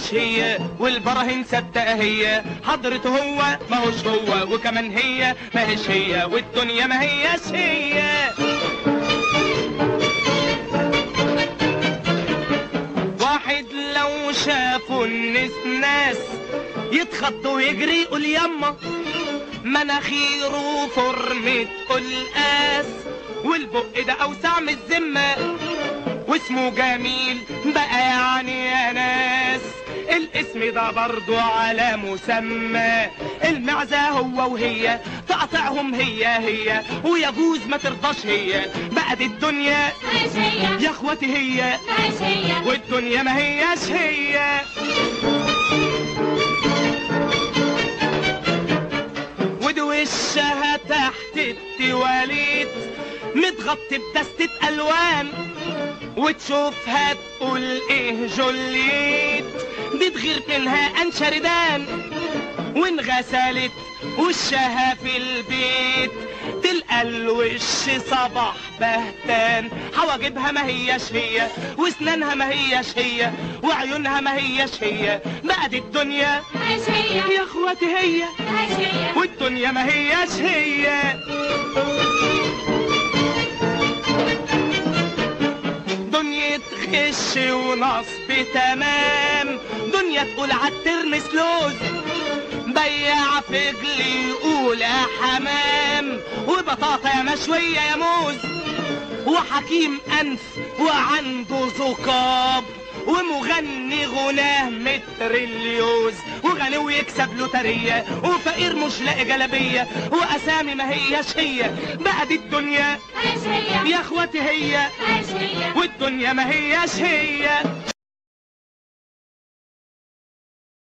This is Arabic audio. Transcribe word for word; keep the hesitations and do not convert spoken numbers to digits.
هياش هي، والبراهين صدقة هي، حضرته هو ما هوش هو، وكمان هي ما هيش هي، والدنيا ما هياش هي. واحد لو شافوا الناس ناس يتخض ويجري يقول يما، مناخيره فورمة قلقاس، والبق ده اوسع من الذمة، واسمه جميل بقى يعني يا ناس. الاسم ده برضو على مسمى، المعزة هو وهي تقطعهم هي هي، ويجوز ما ترضاش هي، بقت الدنيا يا اخواتي هي، والدنيا ما هياش هي. ودي وشها تحت التواليت متغطي بدستة الوان، وتشوفها تقول ايه جوليت، دي تغير منها انشردان، وانغسلت وشها في البيت تلقى الوش صباح بهتان. حواجبها ما هياش هي، واسنانها ما هياش هي، وعيونها ما هياش هي، بقت الدنيا يا اخواتي هي، والدنيا ما هياش هي. دنيا غش ونصب تمام، دنيا تقول عالترمس لوز، بياع فجل يقول يا حمام، وبطاطا يا مشوية يا موز، وحكيم أنف وعنده زقاب، ومغني غناه متر اليوز، وغني ويكسب لوترية، وفقير مش لاقي جلبية، وأسامي ما هياش هي، بقت الدنيا يا اخواتي هي، والدنيا ما هياش هي.